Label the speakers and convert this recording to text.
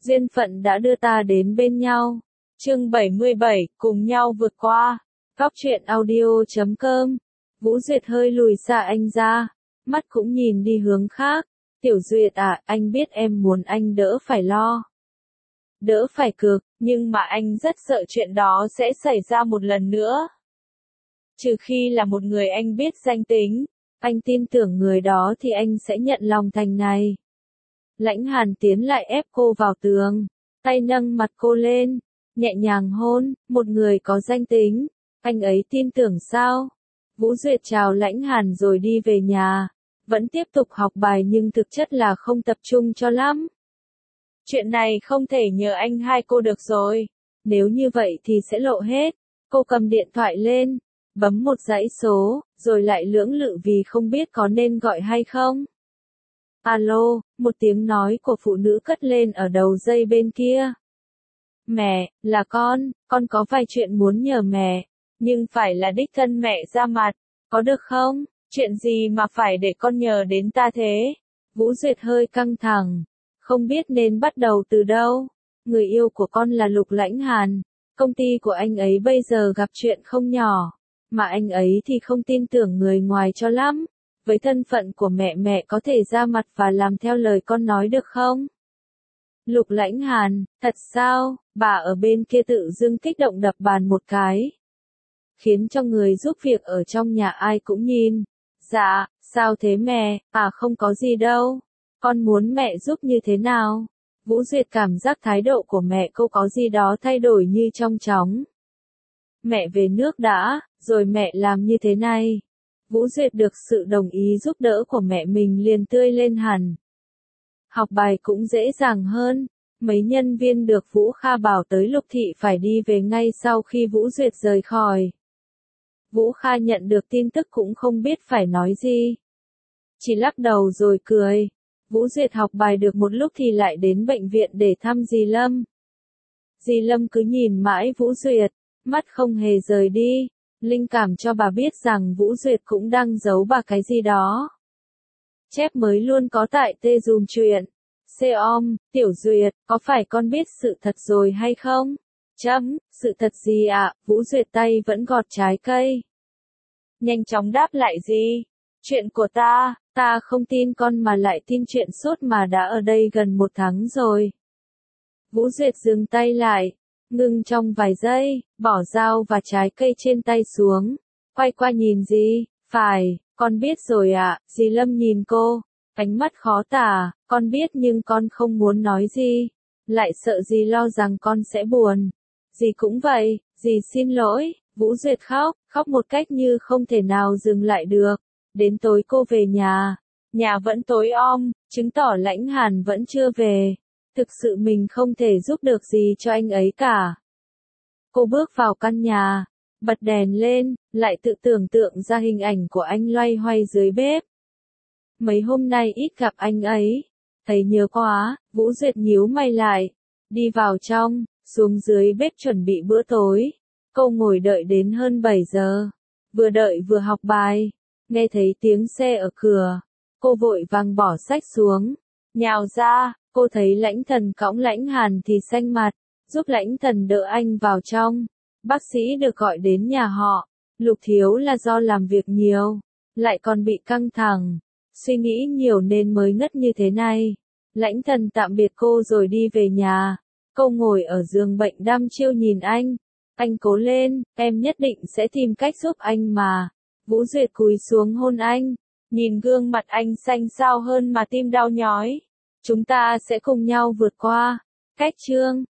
Speaker 1: Duyên phận đã đưa ta đến bên nhau. Chương 77, cùng nhau vượt qua. Góc truyện audio.com. Vũ Duyệt hơi lùi xa anh ra, mắt cũng nhìn đi hướng khác. Tiểu Duyệt à, anh biết em muốn anh đỡ phải lo, đỡ phải cực, nhưng mà anh rất sợ chuyện đó sẽ xảy ra một lần nữa. Trừ khi là một người anh biết danh tính, anh tin tưởng người đó thì anh sẽ nhận lòng thành này. Lãnh Hàn tiến lại ép cô vào tường, tay nâng mặt cô lên, nhẹ nhàng hôn. Một người có danh tính, anh ấy tin tưởng sao? Vũ Duyệt chào Lãnh Hàn rồi đi về nhà, vẫn tiếp tục học bài nhưng thực chất là không tập trung cho lắm. Chuyện này không thể nhờ anh hai cô được rồi, nếu như vậy thì sẽ lộ hết. Cô cầm điện thoại lên, bấm một dãy số, rồi lại lưỡng lự vì không biết có nên gọi hay không. Alo, một tiếng nói của phụ nữ cất lên ở đầu dây bên kia. Mẹ, là con có vài chuyện muốn nhờ mẹ, nhưng phải là đích thân mẹ ra mặt, có được không? Chuyện gì mà phải để con nhờ đến ta thế? Vũ Duyệt hơi căng thẳng, không biết nên bắt đầu từ đâu. Người yêu của con là Lục Lãnh Hàn, công ty của anh ấy bây giờ gặp chuyện không nhỏ, mà anh ấy thì không tin tưởng người ngoài cho lắm. Với thân phận của mẹ có thể ra mặt và làm theo lời con nói được không? Lục Lãnh Hàn, thật sao? Bà ở bên kia tự dưng kích động đập bàn một cái, khiến cho người giúp việc ở trong nhà ai cũng nhìn. Dạ, sao thế mẹ? À không có gì đâu. Con muốn mẹ giúp như thế nào? Vũ Duyệt cảm giác thái độ của mẹ cô có gì đó thay đổi như trong chóng. Mẹ về nước đã, rồi mẹ làm như thế này. Vũ Duyệt được sự đồng ý giúp đỡ của mẹ mình liền tươi lên hẳn. Học bài cũng dễ dàng hơn. Mấy nhân viên được Vũ Kha bảo tới Lục Thị phải đi về ngay sau khi Vũ Duyệt rời khỏi. Vũ Kha nhận được tin tức cũng không biết phải nói gì, chỉ lắc đầu rồi cười. Vũ Duyệt học bài được một lúc thì lại đến bệnh viện để thăm dì Lâm. Dì Lâm cứ nhìn mãi Vũ Duyệt, mắt không hề rời đi, linh cảm cho bà biết rằng Vũ Duyệt cũng đang giấu bà cái gì đó. Chép mới luôn có tại tê dùm chuyện. Seom, Tiểu Duyệt, có phải con biết sự thật rồi hay không? Sự thật gì ạ? Vũ Duyệt tay vẫn gọt trái cây, nhanh chóng đáp lại gì? Chuyện của ta không tin con mà lại tin chuyện sốt mà đã ở đây gần 1 tháng rồi. Vũ Duyệt dừng tay lại, ngừng trong vài giây, bỏ dao và trái cây trên tay xuống, quay qua nhìn dì. Phải, con biết rồi ạ. Dì Lâm nhìn cô, ánh mắt khó tả. Con biết nhưng con không muốn nói gì, lại sợ dì lo rằng con sẽ buồn. Dì cũng vậy, dì xin lỗi. Vũ Duyệt khóc một cách như không thể nào dừng lại được. Đến tối cô về nhà vẫn tối om, chứng tỏ Lãnh Hàn vẫn chưa về. Thực sự mình không thể giúp được gì cho anh ấy cả. Cô bước vào căn nhà, bật đèn lên, lại tự tưởng tượng ra hình ảnh của anh loay hoay dưới bếp. Mấy hôm nay ít gặp anh ấy, thấy nhớ quá. Vũ Duyệt nhíu mày lại, đi vào trong, xuống dưới bếp chuẩn bị bữa tối. Cô ngồi đợi đến hơn 7 giờ, vừa đợi vừa học bài, nghe thấy tiếng xe ở cửa. Cô vội vàng bỏ sách xuống, nhào ra. Cô thấy Lãnh Thần cõng Lãnh Hàn thì xanh mặt, giúp Lãnh Thần đỡ anh vào trong. Bác sĩ được gọi đến nhà họ, Lục thiếu là do làm việc nhiều, lại còn bị căng thẳng, suy nghĩ nhiều nên mới ngất như thế này. Lãnh Thần tạm biệt cô rồi đi về nhà. Cô ngồi ở giường bệnh đăm chiêu nhìn anh. Anh cố lên, em nhất định sẽ tìm cách giúp anh mà. Vũ Duyệt cúi xuống hôn anh, nhìn gương mặt anh xanh xao hơn mà tim đau nhói. Chúng ta sẽ cùng nhau vượt qua. Cách chương